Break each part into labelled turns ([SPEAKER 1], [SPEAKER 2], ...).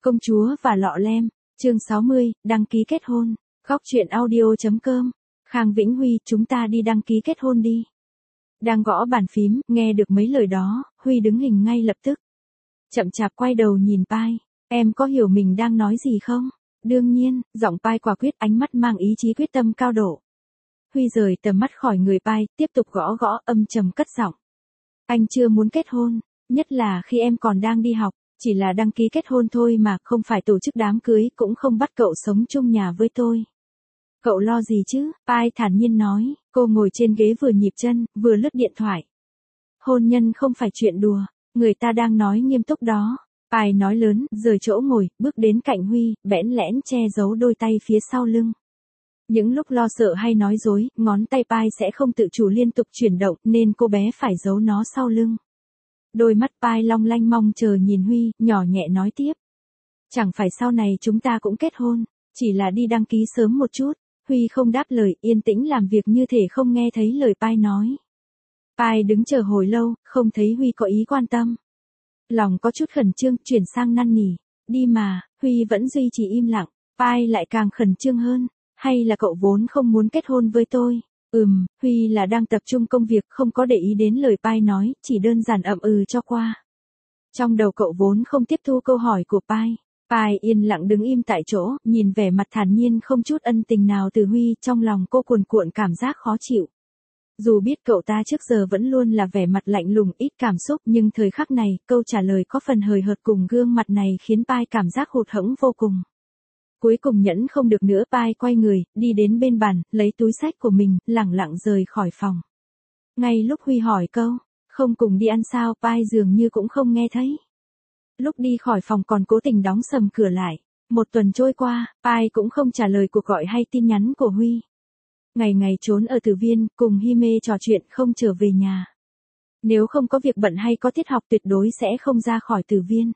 [SPEAKER 1] Công chúa và lọ lem, chương 60, đăng ký kết hôn. Góc truyện audio.com. Khang Vĩnh Huy, chúng ta đi đăng ký kết hôn đi. Đang gõ bàn phím, nghe được mấy lời đó, Huy đứng hình ngay lập tức. Chậm chạp quay đầu nhìn Pai, em có hiểu mình đang nói gì không? Đương nhiên, giọng Pai quả quyết, ánh mắt mang ý chí quyết tâm cao độ. Huy rời tầm mắt khỏi người Pai, tiếp tục gõ gõ, âm trầm cất giọng. Anh chưa muốn kết hôn, nhất là khi em còn đang đi học. Chỉ là đăng ký kết hôn thôi mà, không phải tổ chức đám cưới, cũng không bắt cậu sống chung nhà với tôi. Cậu lo gì chứ? Pai thản nhiên nói, cô ngồi trên ghế vừa nhịp chân, vừa lướt điện thoại. Hôn nhân không phải chuyện đùa, người ta đang nói nghiêm túc đó. Pai nói lớn, rời chỗ ngồi, bước đến cạnh Huy, bẽn lẽn che giấu đôi tay phía sau lưng. Những lúc lo sợ hay nói dối, ngón tay Pai sẽ không tự chủ liên tục chuyển động, nên cô bé phải giấu nó sau lưng. Đôi mắt Pai long lanh mong chờ nhìn Huy, nhỏ nhẹ nói tiếp. Chẳng phải sau này chúng ta cũng kết hôn, chỉ là đi đăng ký sớm một chút. Huy không đáp lời, yên tĩnh làm việc như thể không nghe thấy lời Pai nói. Pai đứng chờ hồi lâu, không thấy Huy có ý quan tâm. Lòng có chút khẩn trương, chuyển sang năn nỉ. Đi mà, Huy vẫn duy trì im lặng. Pai lại càng khẩn trương hơn. Hay là cậu vốn không muốn kết hôn với tôi? Huy là đang tập trung công việc, không có để ý đến lời Pai nói, chỉ đơn giản ậm ừ cho qua. Trong đầu cậu vốn không tiếp thu câu hỏi của Pai. Pai yên lặng đứng im tại chỗ, nhìn vẻ mặt thản nhiên không chút ân tình nào từ Huy, trong lòng cô cuồn cuộn cảm giác khó chịu. Dù biết cậu ta trước giờ vẫn luôn là vẻ mặt lạnh lùng ít cảm xúc, nhưng thời khắc này, câu trả lời có phần hời hợt cùng gương mặt này khiến Pai cảm giác hụt hẫng vô cùng. Cuối cùng nhẫn không được nữa, Pai quay người, đi đến bên bàn, lấy túi xách của mình, lẳng lặng rời khỏi phòng. Ngay lúc Huy hỏi câu, không cùng đi ăn sao, Pai dường như cũng không nghe thấy. Lúc đi khỏi phòng còn cố tình đóng sầm cửa lại. Một tuần trôi qua, Pai cũng không trả lời cuộc gọi hay tin nhắn của Huy. Ngày ngày trốn ở Tử Viên, cùng Hi Mê trò chuyện không trở về nhà. Nếu không có việc bận hay có tiết học tuyệt đối sẽ không ra khỏi Tử Viên.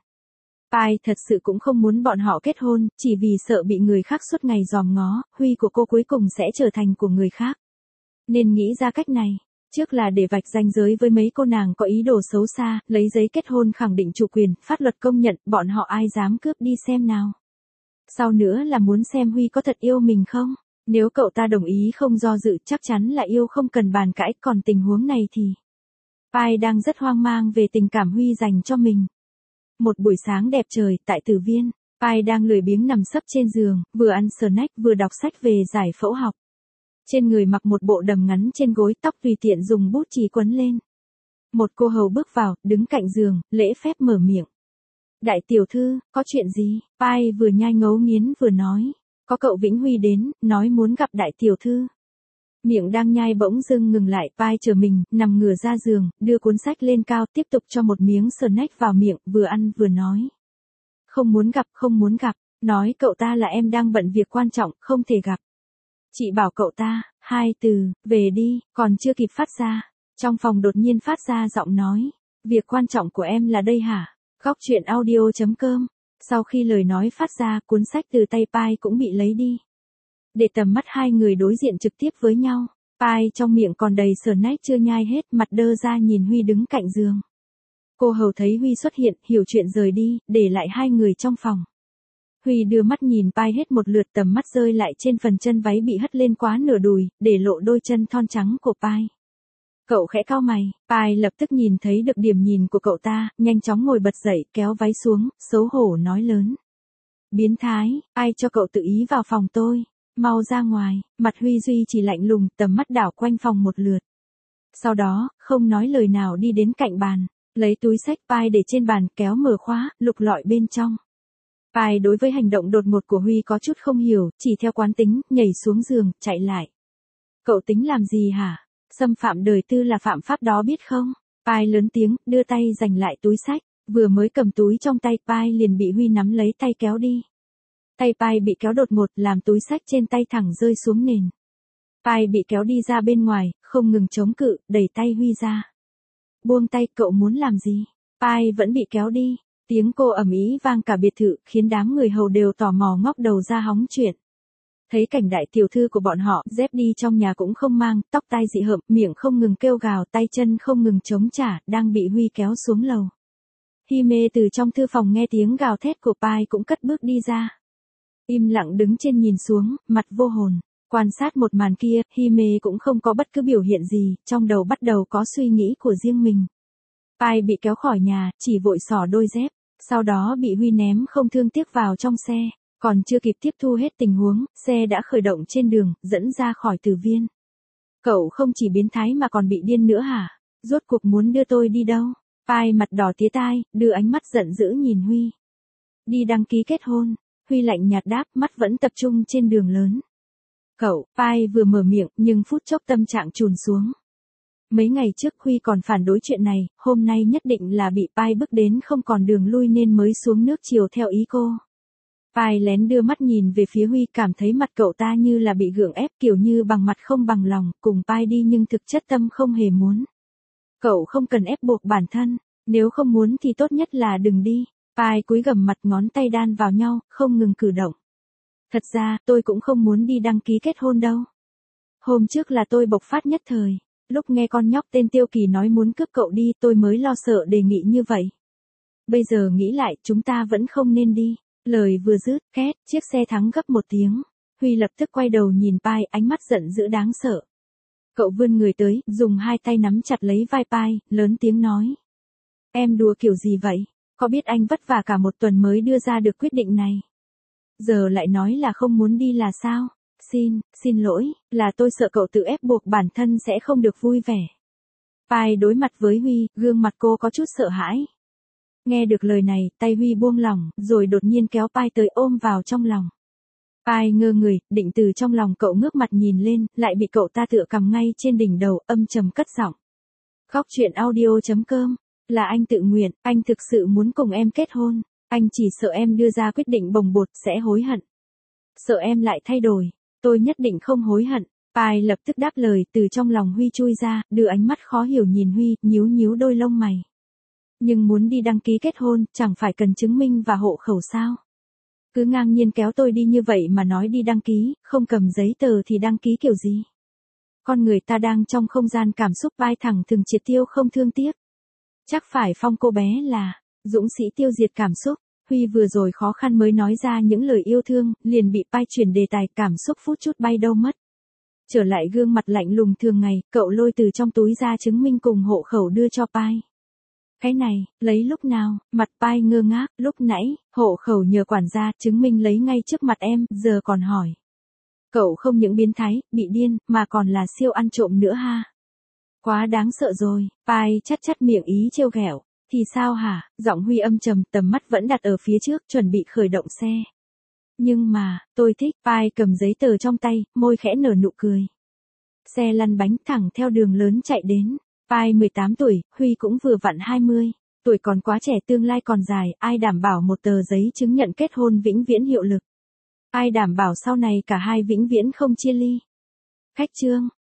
[SPEAKER 1] Pai thật sự cũng không muốn bọn họ kết hôn, chỉ vì sợ bị người khác suốt ngày dòm ngó, Huy của cô cuối cùng sẽ trở thành của người khác. Nên nghĩ ra cách này, trước là để vạch ranh giới với mấy cô nàng có ý đồ xấu xa, lấy giấy kết hôn khẳng định chủ quyền, pháp luật công nhận, bọn họ ai dám cướp đi xem nào. Sau nữa là muốn xem Huy có thật yêu mình không, nếu cậu ta đồng ý không do dự chắc chắn là yêu không cần bàn cãi, còn tình huống này thì... Pai đang rất hoang mang về tình cảm Huy dành cho mình. Một buổi sáng đẹp trời, tại Tử Viên, Pai đang lười biếng nằm sấp trên giường, vừa ăn snack vừa đọc sách về giải phẫu học. Trên người mặc một bộ đầm ngắn trên gối, tóc tùy tiện dùng bút chì quấn lên. Một cô hầu bước vào, đứng cạnh giường, lễ phép mở miệng. Đại tiểu thư, có chuyện gì? Pai vừa nhai ngấu nghiến vừa nói. Có cậu Vĩnh Huy đến, nói muốn gặp đại tiểu thư. Miệng đang nhai bỗng dưng ngừng lại, Pai chờ mình, nằm ngửa ra giường, đưa cuốn sách lên cao, tiếp tục cho một miếng snack vào miệng, vừa ăn vừa nói. Không muốn gặp, nói cậu ta là em đang bận việc quan trọng, không thể gặp. Chị bảo cậu ta, 2 từ, về đi, còn chưa kịp phát ra. Trong phòng đột nhiên phát ra giọng nói. Việc quan trọng của em là đây hả? Góc truyện audio.com. Sau khi lời nói phát ra, cuốn sách từ tay Pai cũng bị lấy đi. Để tầm mắt hai người đối diện trực tiếp với nhau. Pai trong miệng còn đầy snack chưa nhai hết, mặt đơ ra nhìn Huy đứng cạnh giường. Cô hầu thấy Huy xuất hiện, hiểu chuyện rời đi, để lại hai người trong phòng. Huy đưa mắt nhìn Pai hết một lượt, tầm mắt rơi lại trên phần chân váy bị hất lên quá nửa đùi, để lộ đôi chân thon trắng của Pai. Cậu khẽ cau mày, Pai lập tức nhìn thấy được điểm nhìn của cậu ta, nhanh chóng ngồi bật dậy, kéo váy xuống, xấu hổ nói lớn. Biến thái, ai cho cậu tự ý vào phòng tôi, mau ra ngoài. Mặt Huy duy chỉ lạnh lùng, tầm mắt đảo quanh phòng một lượt. Sau đó, không nói lời nào đi đến cạnh bàn, lấy túi xách Pai để trên bàn, kéo mở khóa, lục lọi bên trong. Pai đối với hành động đột ngột của Huy có chút không hiểu, chỉ theo quán tính, nhảy xuống giường, chạy lại. Cậu tính làm gì hả? Xâm phạm đời tư là phạm pháp đó biết không? Pai lớn tiếng, đưa tay giành lại túi xách, vừa mới cầm túi trong tay Pai liền bị Huy nắm lấy tay kéo đi. Tay Pai bị kéo đột ngột, làm túi xách trên tay thẳng rơi xuống nền. Pai bị kéo đi ra bên ngoài, không ngừng chống cự, đẩy tay Huy ra. Buông tay, cậu muốn làm gì? Pai vẫn bị kéo đi. Tiếng cô ầm ĩ vang cả biệt thự, khiến đám người hầu đều tò mò ngóc đầu ra hóng chuyện. Thấy cảnh đại tiểu thư của bọn họ, dép đi trong nhà cũng không mang, tóc tai dị hợm, miệng không ngừng kêu gào, tay chân không ngừng chống trả, đang bị Huy kéo xuống lầu. Hime từ trong thư phòng nghe tiếng gào thét của Pai cũng cất bước đi ra. Im lặng đứng trên nhìn xuống, mặt vô hồn. Quan sát một màn kia, Hime cũng không có bất cứ biểu hiện gì, trong đầu bắt đầu có suy nghĩ của riêng mình. Pai bị kéo khỏi nhà, chỉ vội xỏ đôi dép, sau đó bị Huy ném không thương tiếc vào trong xe. Còn chưa kịp tiếp thu hết tình huống, xe đã khởi động trên đường, dẫn ra khỏi tử viên. Cậu không chỉ biến thái mà còn bị điên nữa hả? Rốt cuộc muốn đưa tôi đi đâu? Pai mặt đỏ tía tai, đưa ánh mắt giận dữ nhìn Huy. Đi đăng ký kết hôn. Huy lạnh nhạt đáp, mắt vẫn tập trung trên đường lớn. Cậu, Pai vừa mở miệng, nhưng phút chốc tâm trạng trùn xuống. Mấy ngày trước Huy còn phản đối chuyện này, hôm nay nhất định là bị Pai bức đến không còn đường lui nên mới xuống nước chiều theo ý cô. Pai lén đưa mắt nhìn về phía Huy, cảm thấy mặt cậu ta như là bị gượng ép, kiểu như bằng mặt không bằng lòng, cùng Pai đi nhưng thực chất tâm không hề muốn. Cậu không cần ép buộc bản thân, nếu không muốn thì tốt nhất là đừng đi. Pai cúi gằm mặt, ngón tay đan vào nhau, không ngừng cử động. Thật ra, tôi cũng không muốn đi đăng ký kết hôn đâu. Hôm trước là tôi bộc phát nhất thời. Lúc nghe con nhóc tên Tiêu Kỳ nói muốn cướp cậu đi, tôi mới lo sợ đề nghị như vậy. Bây giờ nghĩ lại, chúng ta vẫn không nên đi. Lời vừa dứt, két, chiếc xe thắng gấp một tiếng. Huy lập tức quay đầu nhìn Pai, ánh mắt giận dữ đáng sợ. Cậu vươn người tới, dùng hai tay nắm chặt lấy vai Pai, lớn tiếng nói. Em đùa kiểu gì vậy? Có biết anh vất vả cả một tuần mới đưa ra được quyết định này? Giờ lại nói là không muốn đi là sao? Xin lỗi, là tôi sợ cậu tự ép buộc bản thân sẽ không được vui vẻ. Pai đối mặt với Huy, gương mặt cô có chút sợ hãi. Nghe được lời này, tay Huy buông lỏng, rồi đột nhiên kéo Pai tới ôm vào trong lòng. Pai ngơ người, định từ trong lòng cậu ngước mặt nhìn lên, lại bị cậu ta tựa cằm ngay trên đỉnh đầu, âm trầm cất giọng. Khóc chuyện audio.com, là anh tự nguyện, anh thực sự muốn cùng em kết hôn, anh chỉ sợ em đưa ra quyết định bồng bột sẽ hối hận. Sợ em lại thay đổi, tôi nhất định không hối hận. Pai lập tức đáp lời, từ trong lòng Huy chui ra, đưa ánh mắt khó hiểu nhìn Huy, nhíu đôi lông mày. Nhưng muốn đi đăng ký kết hôn, chẳng phải cần chứng minh và hộ khẩu sao? Cứ ngang nhiên kéo tôi đi như vậy mà nói đi đăng ký, không cầm giấy tờ thì đăng ký kiểu gì? Con người ta đang trong không gian cảm xúc, Pai thẳng thừng triệt tiêu không thương tiếc. Chắc phải phong cô bé là dũng sĩ tiêu diệt cảm xúc. Huy vừa rồi khó khăn mới nói ra những lời yêu thương, liền bị Pai chuyển đề tài, cảm xúc phút chút bay đâu mất. Trở lại gương mặt lạnh lùng thường ngày, cậu lôi từ trong túi ra chứng minh cùng hộ khẩu đưa cho Pai. Cái này, lấy lúc nào? Mặt Pai ngơ ngác, lúc nãy, hộ khẩu nhờ quản gia, chứng minh lấy ngay trước mặt em, giờ còn hỏi. Cậu không những biến thái, bị điên, mà còn là siêu ăn trộm nữa ha. Quá đáng sợ rồi. Pai chắt miệng ý trêu ghẹo. Thì sao hả? Giọng Huy âm trầm, tầm mắt vẫn đặt ở phía trước, chuẩn bị khởi động xe. Nhưng mà, tôi thích. Pai cầm giấy tờ trong tay, môi khẽ nở nụ cười. Xe lăn bánh thẳng theo đường lớn chạy đến. Pai 18 tuổi, Huy cũng vừa vặn 20. Tuổi còn quá trẻ, tương lai còn dài, ai đảm bảo một tờ giấy chứng nhận kết hôn vĩnh viễn hiệu lực? Ai đảm bảo sau này cả hai vĩnh viễn không chia ly? Khách trương.